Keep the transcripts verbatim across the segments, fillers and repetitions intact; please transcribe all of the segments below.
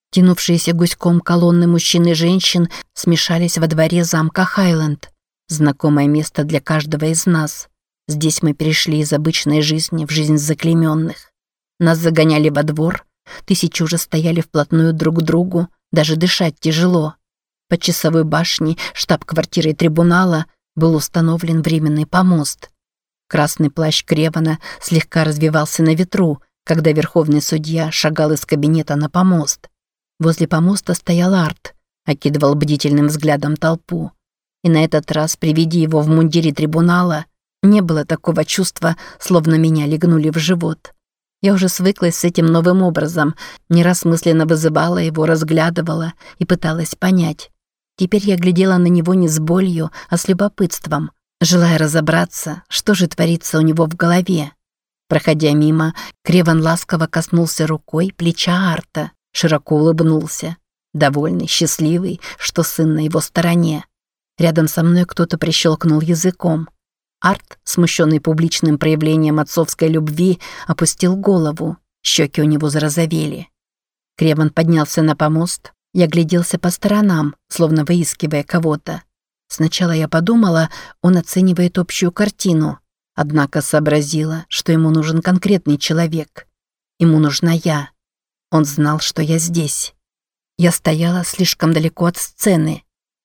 Тянувшиеся гуськом колонны мужчин и женщин смешались во дворе замка Хайленд. Знакомое место для каждого из нас. Здесь мы перешли из обычной жизни в жизнь заклейменных. Нас загоняли во двор, тысячи уже стояли вплотную друг к другу, даже дышать тяжело. Под часовой башней штаб-квартиры трибунала был установлен временный помост. Красный плащ Кревана слегка развивался на ветру, когда верховный судья шагал из кабинета на помост. Возле помоста стоял Арт, окидывал бдительным взглядом толпу. И на этот раз при виде его в мундире трибунала не было такого чувства, словно меня легнули в живот. Я уже свыклась с этим новым образом, не раз мысленно вызывала его, разглядывала и пыталась понять. Теперь я глядела на него не с болью, а с любопытством, желая разобраться, что же творится у него в голове. Проходя мимо, Креван ласково коснулся рукой плеча Арта, широко улыбнулся, довольный, счастливый, что сын на его стороне. Рядом со мной кто-то прищелкнул языком. Арт, смущенный публичным проявлением отцовской любви, опустил голову, щеки у него зарозовели. Креван поднялся на помост, я гляделся по сторонам, словно выискивая кого-то. Сначала я подумала, он оценивает общую картину, однако сообразила, что ему нужен конкретный человек. Ему нужна я. Он знал, что я здесь. Я стояла слишком далеко от сцены.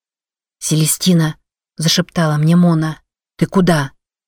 «Селестина», — зашептала мне Мона, — «ты куда?»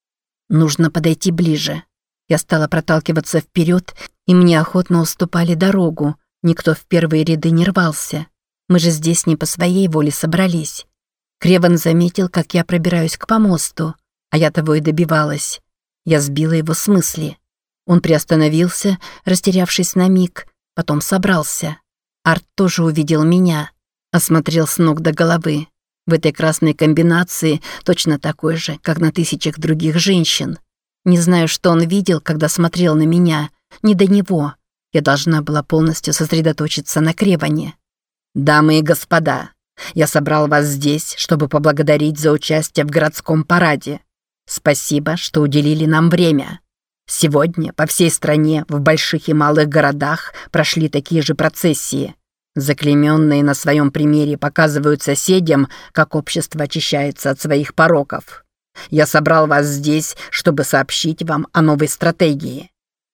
«Нужно подойти ближе». Я стала проталкиваться вперед, и мне охотно уступали дорогу. Никто в первые ряды не рвался. Мы же здесь не по своей воле собрались. Креван заметил, как я пробираюсь к помосту, а я того и добивалась. Я сбила его с мысли. Он приостановился, растерявшись на миг, потом собрался. Арт тоже увидел меня, осмотрел с ног до головы. В этой красной комбинации точно такой же, как на тысячах других женщин. Не знаю, что он видел, когда смотрел на меня. Не до него. Я должна была полностью сосредоточиться на Креване. «Дамы и господа, я собрал вас здесь, чтобы поблагодарить за участие в городском параде. Спасибо, что уделили нам время. Сегодня по всей стране, в больших и малых городах прошли такие же процессии. Заклейменные на своем примере показывают соседям, как общество очищается от своих пороков. Я собрал вас здесь, чтобы сообщить вам о новой стратегии».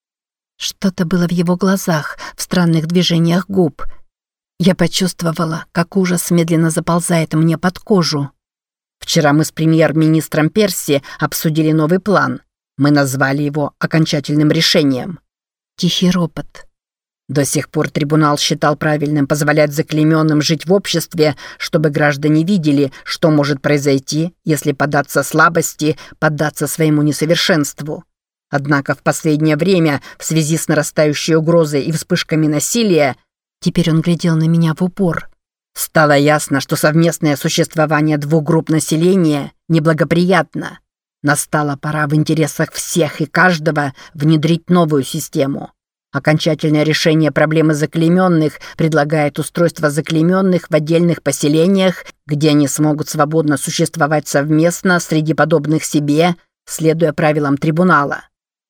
Что-то было в его глазах, в странных движениях губ. Я почувствовала, как ужас медленно заползает мне под кожу. Вчера мы с премьер-министром Перси обсудили новый план. Мы назвали его окончательным решением. Тихий ропот. До сих пор трибунал считал правильным позволять заклейменным жить в обществе, чтобы граждане видели, что может произойти, если поддаться слабости, поддаться своему несовершенству. Однако в последнее время, в связи с нарастающей угрозой и вспышками насилия, теперь он глядел на меня в упор, стало ясно, что совместное существование двух групп населения неблагоприятно. Настала пора в интересах всех и каждого внедрить новую систему. Окончательное решение проблемы заклейменных предлагает устройство заклейменных в отдельных поселениях, где они смогут свободно существовать совместно среди подобных себе, следуя правилам трибунала.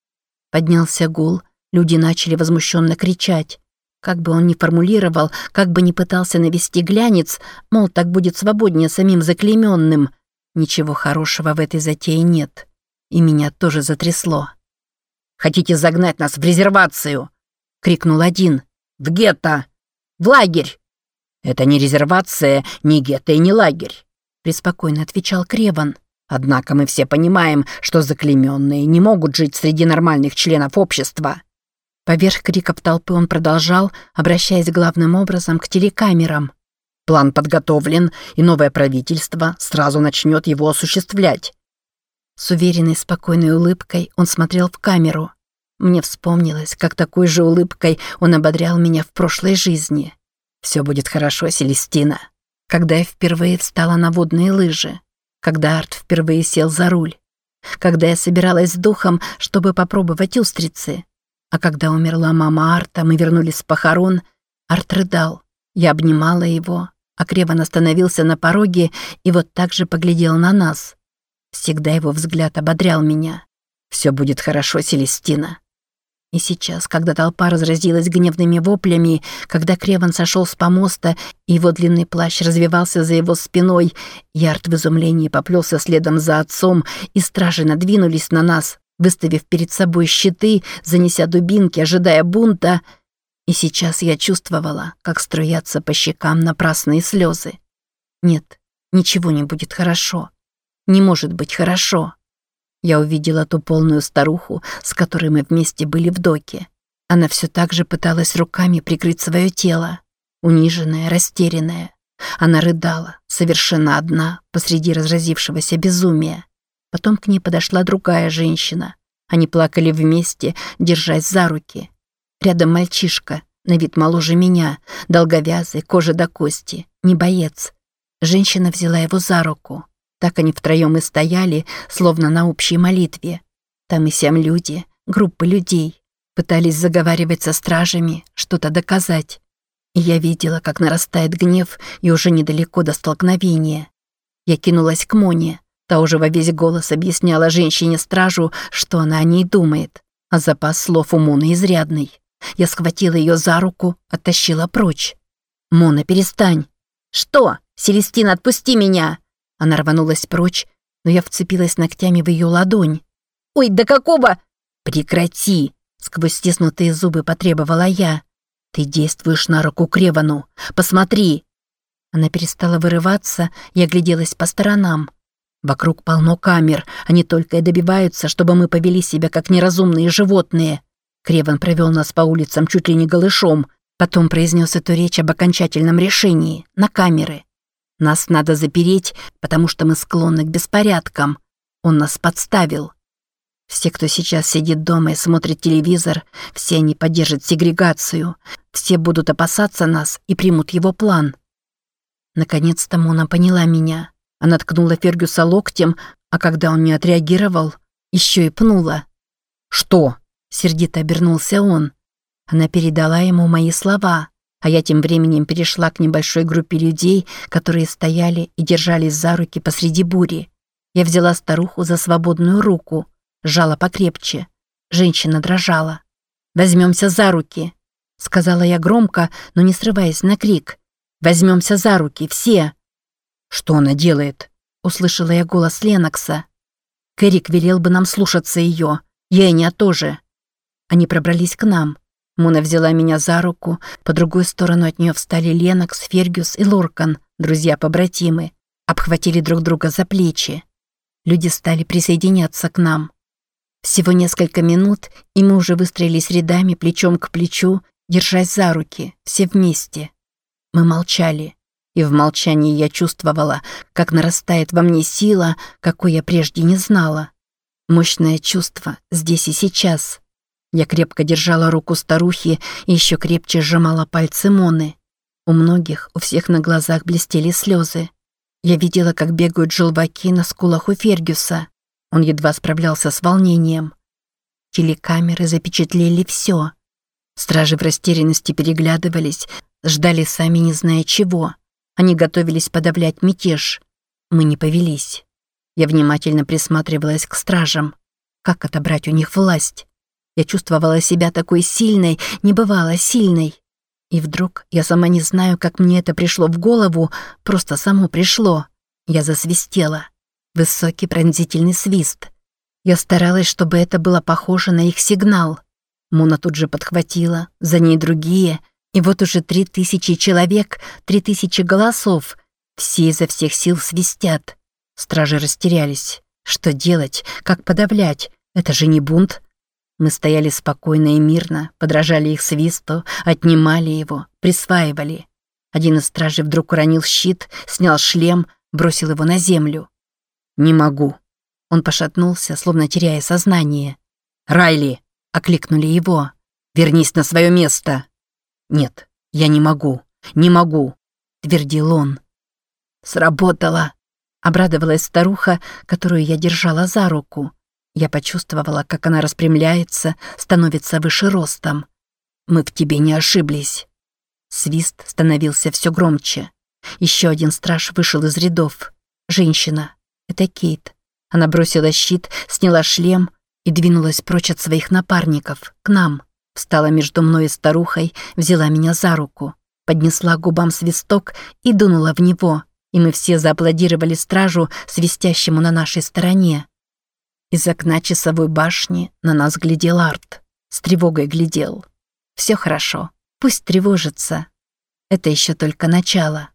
Поднялся гул, люди начали возмущенно кричать. Как бы он ни формулировал, как бы ни пытался навести глянец, мол, так будет свободнее самим заклейменным, ничего хорошего в этой затее нет. И меня тоже затрясло. «Хотите загнать нас в резервацию?» — крикнул один. «В гетто! В лагерь!» «Это не резервация, не гетто и не лагерь», — преспокойно отвечал Креван. «Однако мы все понимаем, что заклейменные не могут жить среди нормальных членов общества». Поверх криков толпы он продолжал, обращаясь главным образом к телекамерам. «План подготовлен, и новое правительство сразу начнет его осуществлять». С уверенной, спокойной улыбкой он смотрел в камеру. Мне вспомнилось, как такой же улыбкой он ободрял меня в прошлой жизни. «Все будет хорошо, Селестина». Когда я впервые встала на водные лыжи. Когда Арт впервые сел за руль. Когда я собиралась с духом, чтобы попробовать устрицы. А когда умерла мама Арта, мы вернулись с похорон, Арт рыдал. Я обнимала его, а Креван остановился на пороге и вот так же поглядел на нас. Всегда его взгляд ободрял меня. «Все будет хорошо, Селестина». И сейчас, когда толпа разразилась гневными воплями, когда Креван сошел с помоста, и его длинный плащ развивался за его спиной, Ярд в изумлении поплелся следом за отцом, и стражи надвинулись на нас, выставив перед собой щиты, занеся дубинки, ожидая бунта. И сейчас я чувствовала, как струятся по щекам напрасные слезы. Нет, ничего не будет хорошо. Не может быть хорошо. Я увидела ту полную старуху, с которой мы вместе были в доке. Она все так же пыталась руками прикрыть свое тело, униженная, растерянная. Она рыдала, совершенно одна, посреди разразившегося безумия. Потом к ней подошла другая женщина. Они плакали вместе, держась за руки. Рядом мальчишка, на вид моложе меня, долговязый, кожа до кости, не боец. Женщина взяла его за руку. Так они втроем и стояли, словно на общей молитве. Там и сям люди, группы людей, пытались заговаривать со стражами, что-то доказать. И я видела, как нарастает гнев, и уже недалеко до столкновения. Я кинулась к Моне. Та уже во весь голос объясняла женщине-стражу, что она о ней думает. А запас слов у Моны изрядный. Я схватила ее за руку, оттащила прочь. «Мона, перестань!» «Что? Селестина, отпусти меня!» Она рванулась прочь, но я вцепилась ногтями в ее ладонь. «Ой, да какого?» «Прекрати!» — сквозь стиснутые зубы потребовала я. «Ты действуешь на руку Кревану. Посмотри!» Она перестала вырываться и огляделась по сторонам. Вокруг полно камер, они только и добиваются, чтобы мы повели себя как неразумные животные. Креван провел нас по улицам чуть ли не голышом, потом произнес эту речь об окончательном решении, на камеры. Нас надо запереть, потому что мы склонны к беспорядкам. Он нас подставил. Все, кто сейчас сидит дома и смотрит телевизор, все они поддержат сегрегацию. Все будут опасаться нас и примут его план. Наконец-то Мона поняла меня. Она ткнула Фергюса локтем, а когда он не отреагировал, еще и пнула. «Что?» — сердито обернулся он. Она передала ему мои слова. А я тем временем перешла к небольшой группе людей, которые стояли и держались за руки посреди бури. Я взяла старуху за свободную руку, сжала покрепче. Женщина дрожала. «Возьмемся за руки», — сказала я громко, но не срываясь на крик. «Возьмемся за руки, все!» «Что она делает?» — услышала я голос Ленокса. «Кэрик велел бы нам слушаться ее. Я и не тоже». Они пробрались к нам. Мона взяла меня за руку, по другую сторону от нее встали Ленокс, Фергюс и Лоркан, друзья-побратимы, обхватили друг друга за плечи. Люди стали присоединяться к нам. Всего несколько минут, и мы уже выстроились рядами плечом к плечу, держась за руки, все вместе. Мы молчали, и в молчании я чувствовала, как нарастает во мне сила, какой я прежде не знала. Мощное чувство здесь и сейчас. Я крепко держала руку старухи и еще крепче сжимала пальцы Моны. У многих, у всех на глазах блестели слезы. Я видела, как бегают желваки на скулах у Фергюса. Он едва справлялся с волнением. Телекамеры запечатлели все. Стражи в растерянности переглядывались, ждали сами не зная чего. Они готовились подавлять мятеж. Мы не повелись. Я внимательно присматривалась к стражам. Как отобрать у них власть? Я чувствовала себя такой сильной, небывало сильной. И вдруг, я сама не знаю, как мне это пришло в голову, просто само пришло. Я засвистела. Высокий пронзительный свист. Я старалась, чтобы это было похоже на их сигнал. Мона тут же подхватила, за ней другие. И вот уже три тысячи человек, три тысячи голосов. Все изо всех сил свистят. Стражи растерялись. Что делать? Как подавлять? Это же не бунт. Мы стояли спокойно и мирно, подражали их свисту, отнимали его, присваивали. Один из стражей вдруг уронил щит, снял шлем, бросил его на землю. «Не могу». Он пошатнулся, словно теряя сознание. «Райли!» — окликнули его. «Вернись на свое место!» «Нет, я не могу, не могу!» — твердил он. «Сработало!» — обрадовалась старуха, которую я держала за руку. Я почувствовала, как она распрямляется, становится выше ростом. «Мы в тебе не ошиблись». Свист становился все громче. Еще один страж вышел из рядов. Женщина. Это Кейт. Она бросила щит, сняла шлем. и двинулась прочь от своих напарников, к нам. Встала между мной и старухой, взяла меня за руку, поднесла к губам свисток и дунула в него, и мы все зааплодировали стражу, свистящему на нашей стороне. Из окна часовой башни на нас глядел Арт. С тревогой глядел. Все хорошо, пусть тревожится. Это еще только начало.